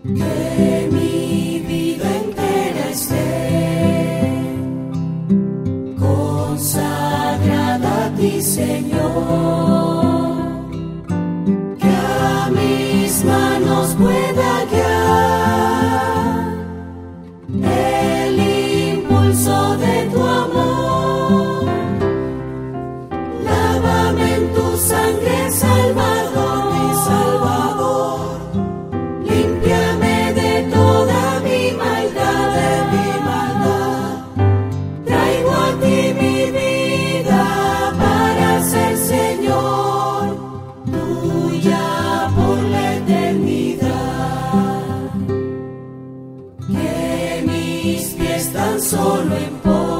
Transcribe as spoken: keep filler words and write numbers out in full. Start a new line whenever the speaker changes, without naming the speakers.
Que mi vida entera esté consagrada a ti, Señor, que a mis manos pueda guiar el impulso de tu amor. Lávame en tu sangre, Salvador, mi Salvador. Límpiame de toda mi maldad, de mi maldad. Traigo a ti mi vida para ser, Señor, tuya por la eternidad. Que mis pies tan solo en pos